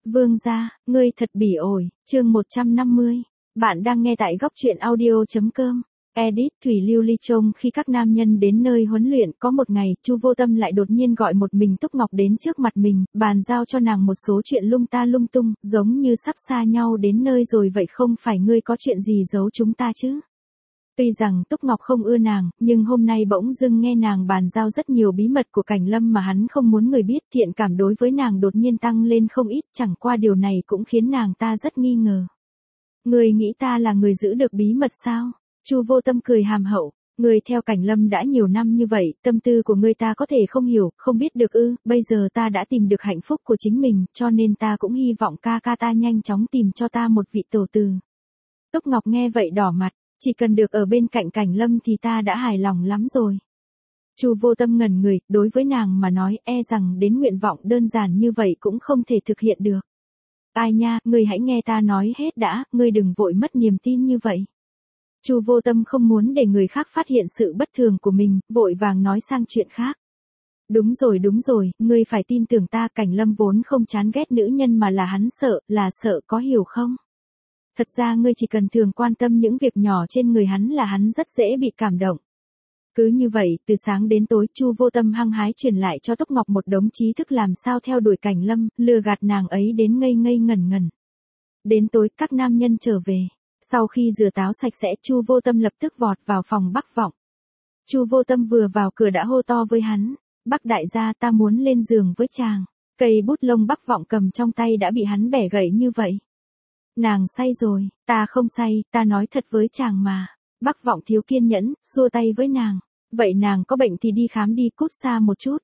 Vương gia, ngươi thật bỉ ổi, chương 150. Bạn đang nghe tại góc truyện audio.com. Edit Thủy Lưu Ly trông khi các nam nhân đến nơi huấn luyện, có một ngày, Chu Vô Tâm lại đột nhiên gọi một mình Túc Ngọc đến trước mặt mình, bàn giao cho nàng một số chuyện lung ta lung tung, giống như sắp xa nhau đến nơi rồi vậy, không phải ngươi có chuyện gì giấu chúng ta chứ? Tuy rằng Túc Ngọc không ưa nàng, nhưng hôm nay bỗng dưng nghe nàng bàn giao rất nhiều bí mật của Cảnh Lâm mà hắn không muốn người biết, thiện cảm đối với nàng đột nhiên tăng lên không ít, chẳng qua điều này cũng khiến nàng ta rất nghi ngờ. Người nghĩ ta là người giữ được bí mật sao? Chu Vô Tâm cười hàm hậu, người theo Cảnh Lâm đã nhiều năm như vậy, tâm tư của người ta có thể không hiểu, không biết được ư? Bây giờ ta đã tìm được hạnh phúc của chính mình, cho nên ta cũng hy vọng ca ca ta nhanh chóng tìm cho ta một vị tổ từ. Túc Ngọc nghe vậy đỏ mặt. Chỉ cần được ở bên cạnh Cảnh Lâm thì ta đã hài lòng lắm rồi. Chu Vô Tâm ngẩn người, đối với nàng mà nói e rằng đến nguyện vọng đơn giản như vậy cũng không thể thực hiện được. Ai nha, ngươi hãy nghe ta nói hết đã, ngươi đừng vội mất niềm tin như vậy. Chu Vô Tâm không muốn để người khác phát hiện sự bất thường của mình, vội vàng nói sang chuyện khác. Đúng rồi, ngươi phải tin tưởng ta, Cảnh Lâm vốn không chán ghét nữ nhân mà là hắn sợ, có hiểu không? Thật ra ngươi chỉ cần thường quan tâm những việc nhỏ trên người hắn là hắn rất dễ bị cảm động. Cứ như vậy, từ sáng đến tối, Chu Vô Tâm hăng hái truyền lại cho Túc Ngọc một đống trí thức làm sao theo đuổi Cảnh Lâm, lừa gạt nàng ấy đến ngây ngây ngẩn ngẩn. Đến tối, các nam nhân trở về. Sau khi rửa táo sạch sẽ, Chu Vô Tâm lập tức vọt vào phòng Bắc Vọng. Chu Vô Tâm vừa vào cửa đã hô to với hắn, Bắc đại gia, ta muốn lên giường với chàng. Cây bút lông Bắc Vọng cầm trong tay đã bị hắn bẻ gãy như vậy. Nàng say rồi, ta không say, ta nói thật với chàng mà. Bắc Vọng thiếu kiên nhẫn, xua tay với nàng. Vậy nàng có bệnh thì đi khám đi, cút xa một chút.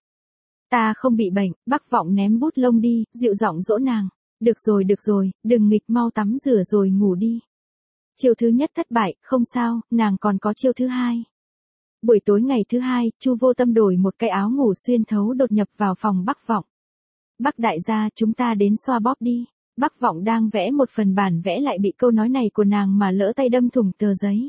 Ta không bị bệnh, Bắc Vọng ném bút lông đi, dịu giọng dỗ nàng. Được rồi, đừng nghịch, mau tắm rửa rồi ngủ đi. Chiêu thứ nhất thất bại, không sao, nàng còn có chiêu thứ hai. Buổi tối ngày thứ hai, Chu Vô Tâm đổi một cái áo ngủ xuyên thấu đột nhập vào phòng Bắc Vọng. Bắc đại gia, chúng ta đến xoa bóp đi. Bắc Vọng đang vẽ một phần bản vẽ lại bị câu nói này của nàng mà lỡ tay đâm thủng tờ giấy.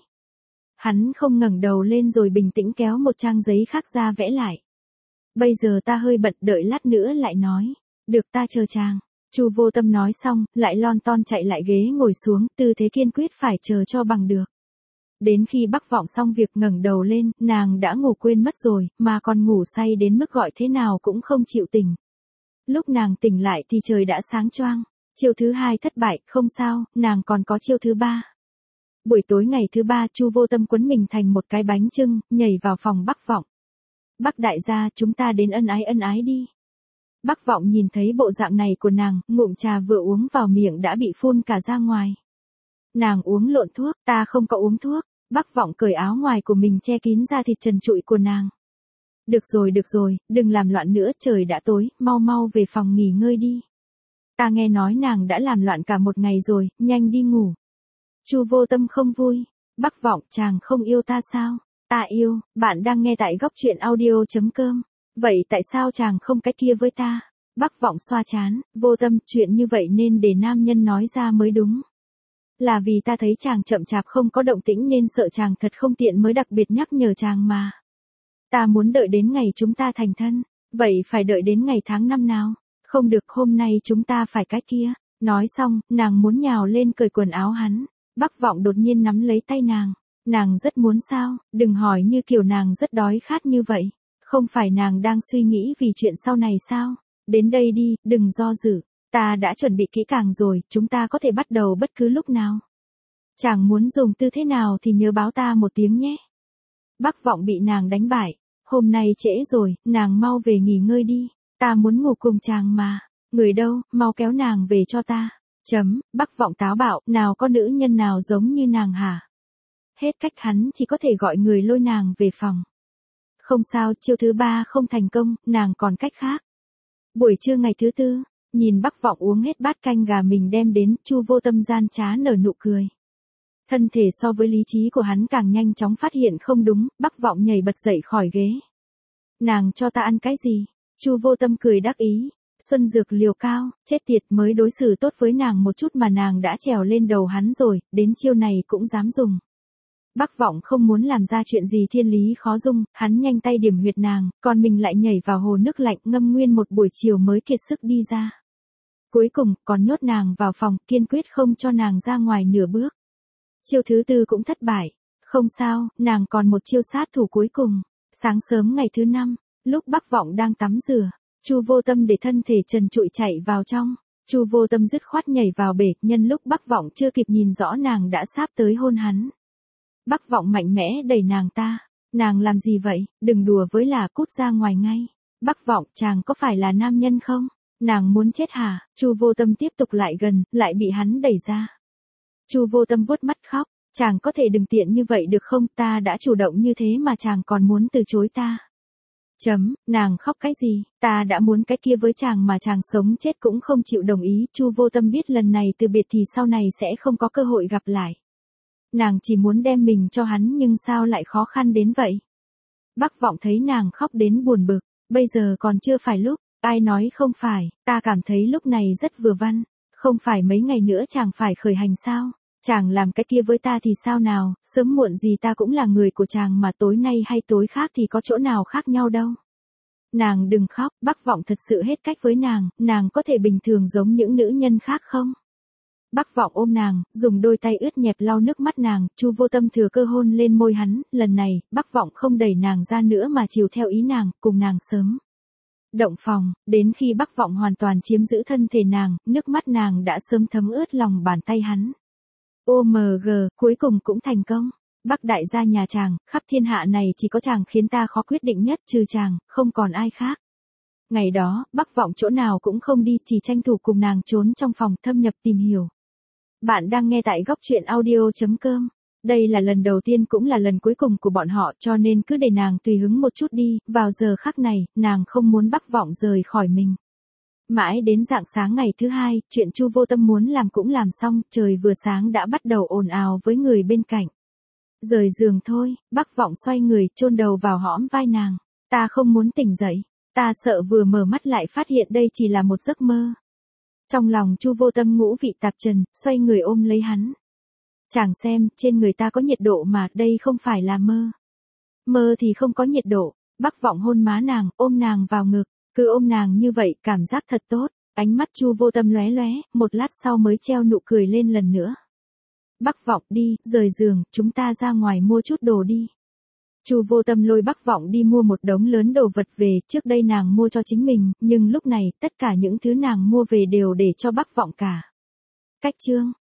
Hắn không ngẩng đầu lên rồi bình tĩnh kéo một trang giấy khác ra vẽ lại. Bây giờ ta hơi bận, đợi lát nữa lại nói. Được, ta chờ chàng. Chu Vô Tâm nói xong, lại lon ton chạy lại ghế ngồi xuống, tư thế kiên quyết phải chờ cho bằng được. Đến khi Bắc Vọng xong việc ngẩng đầu lên, nàng đã ngủ quên mất rồi, mà còn ngủ say đến mức gọi thế nào cũng không chịu tỉnh. Lúc nàng tỉnh lại thì trời đã sáng choang. Chiêu thứ hai thất bại, không sao, nàng còn có chiêu thứ ba. Buổi tối ngày thứ ba, Chu Vô Tâm quấn mình thành một cái bánh chưng, nhảy vào phòng Bắc Vọng. Bắc đại gia, chúng ta đến ân ái đi. Bắc Vọng nhìn thấy bộ dạng này của nàng, ngụm trà vừa uống vào miệng đã bị phun cả ra ngoài. Nàng uống lộn thuốc, ta không có uống thuốc. Bắc Vọng cởi áo ngoài của mình che kín da thịt trần trụi của nàng. Được rồi, đừng làm loạn nữa, trời đã tối, mau về phòng nghỉ ngơi đi. Ta nghe nói nàng đã làm loạn cả một ngày rồi, nhanh đi ngủ. Chu Vô Tâm không vui. Bắc Vọng, chàng không yêu ta sao? Ta yêu, bạn đang nghe tại góc truyện audio.com. Vậy tại sao chàng không cái kia với ta? Bắc Vọng xoa trán, Vô Tâm, chuyện như vậy nên để nam nhân nói ra mới đúng. Là vì ta thấy chàng chậm chạp không có động tĩnh nên sợ chàng thật không tiện mới đặc biệt nhắc nhở chàng mà. Ta muốn đợi đến ngày chúng ta thành thân. Vậy phải đợi đến ngày tháng năm nào? Không được, hôm nay chúng ta phải cái kia. Nói xong, nàng muốn nhào lên cởi quần áo hắn. Bắc Vọng đột nhiên nắm lấy tay nàng. Nàng rất muốn sao, đừng hỏi như kiểu nàng rất đói khát như vậy. Không phải nàng đang suy nghĩ vì chuyện sau này sao? Đến đây đi, đừng do dự. Ta đã chuẩn bị kỹ càng rồi, chúng ta có thể bắt đầu bất cứ lúc nào. Chàng muốn dùng tư thế nào thì nhớ báo ta một tiếng nhé. Bắc Vọng bị nàng đánh bại. Hôm nay trễ rồi, nàng mau về nghỉ ngơi đi. Ta muốn ngủ cùng chàng mà. Người đâu, mau kéo nàng về cho ta. Bắc Vọng táo bạo, nào có nữ nhân nào giống như nàng hả? Hết cách, hắn chỉ có thể gọi người lôi nàng về phòng. Không sao, chiêu thứ ba không thành công, nàng còn cách khác. Buổi trưa ngày thứ tư, nhìn Bắc Vọng uống hết bát canh gà mình đem đến, Chu Vô Tâm gian trá nở nụ cười. Thân thể so với lý trí của hắn càng nhanh chóng phát hiện không đúng, Bắc Vọng nhảy bật dậy khỏi ghế. Nàng cho ta ăn cái gì? Chu Vô Tâm cười đắc ý. Xuân dược liều cao, chết tiệt, mới đối xử tốt với nàng một chút mà nàng đã trèo lên đầu hắn rồi, đến chiêu này cũng dám dùng. Bắc Vọng không muốn làm ra chuyện gì thiên lý khó dung, hắn nhanh tay điểm huyệt nàng, còn mình lại nhảy vào hồ nước lạnh ngâm nguyên một buổi chiều mới kiệt sức đi ra. Cuối cùng, còn nhốt nàng vào phòng, kiên quyết không cho nàng ra ngoài nửa bước. Chiêu thứ tư cũng thất bại. Không sao, nàng còn một chiêu sát thủ cuối cùng. Sáng sớm ngày thứ 5, lúc Bắc Vọng đang tắm rửa, Chu Vô Tâm để thân thể trần trụi chạy vào trong. Chu Vô Tâm dứt khoát nhảy vào bể, nhân lúc Bắc Vọng chưa kịp nhìn rõ nàng đã sắp tới hôn hắn. Bắc Vọng mạnh mẽ đẩy nàng ta. Nàng làm gì vậy, đừng đùa với là, cút ra ngoài ngay. Bắc Vọng, chàng có phải là nam nhân không? Nàng muốn chết hả? Chu Vô Tâm tiếp tục lại gần, lại bị hắn đẩy ra. Chu Vô Tâm vuốt mắt khóc, chàng có thể đừng tiện như vậy được không, ta đã chủ động như thế mà chàng còn muốn từ chối ta. Nàng khóc cái gì, ta đã muốn cái kia với chàng mà chàng sống chết cũng không chịu đồng ý. Chu Vô Tâm biết lần này từ biệt thì sau này sẽ không có cơ hội gặp lại. Nàng chỉ muốn đem mình cho hắn nhưng sao lại khó khăn đến vậy. Bắc Vọng thấy nàng khóc đến buồn bực, bây giờ còn chưa phải lúc, ai nói không phải, ta cảm thấy lúc này rất vừa văn, không phải mấy ngày nữa chàng phải khởi hành sao, chàng làm cái kia với ta thì sao nào, sớm muộn gì ta cũng là người của chàng mà tối nay hay tối khác thì có chỗ nào khác nhau đâu. Nàng đừng khóc, Bắc Vọng thật sự hết cách với nàng có thể bình thường giống những nữ nhân khác không? Bắc Vọng ôm nàng, dùng đôi tay ướt nhẹp lau nước mắt nàng. Chu Vô Tâm thừa cơ hôn lên môi hắn, lần này, Bắc Vọng không đẩy nàng ra nữa mà chiều theo ý nàng, cùng nàng sớm động phòng, đến khi Bắc Vọng hoàn toàn chiếm giữ thân thể nàng, nước mắt nàng đã sớm thấm ướt lòng bàn tay hắn. OMG, cuối cùng cũng thành công. Bắc đại gia nhà chàng, khắp thiên hạ này chỉ có chàng khiến ta khó quyết định nhất, trừ chàng, không còn ai khác. Ngày đó, Bắc Vọng chỗ nào cũng không đi, chỉ tranh thủ cùng nàng trốn trong phòng thâm nhập tìm hiểu. Bạn đang nghe tại góc truyện audio.com. Đây là lần đầu tiên cũng là lần cuối cùng của bọn họ, cho nên cứ để nàng tùy hứng một chút đi. Vào giờ khắc này, nàng không muốn Bắc Vọng rời khỏi mình. Mãi đến rạng sáng ngày thứ 2, chuyện Chu Vô Tâm muốn làm cũng làm xong, trời vừa sáng đã bắt đầu ồn ào với người bên cạnh. Rời giường thôi, Bắc Vọng xoay người, chôn đầu vào hõm vai nàng. Ta không muốn tỉnh dậy, ta sợ vừa mở mắt lại phát hiện đây chỉ là một giấc mơ. Trong lòng Chu Vô Tâm ngũ vị tạp trần, xoay người ôm lấy hắn. Chàng xem, trên người ta có nhiệt độ mà, đây không phải là mơ. Mơ thì không có nhiệt độ. Bắc Vọng hôn má nàng, ôm nàng vào ngực, cứ ôm nàng như vậy, cảm giác thật tốt. Ánh mắt Chu Vô Tâm lóe lóe, một lát sau mới treo nụ cười lên lần nữa. Bắc Vọng, đi, rời giường, chúng ta ra ngoài mua chút đồ đi. Chu Vô Tâm lôi Bắc Vọng đi mua một đống lớn đồ vật về, trước đây nàng mua cho chính mình, nhưng lúc này, tất cả những thứ nàng mua về đều để cho Bắc Vọng cả. Cách chương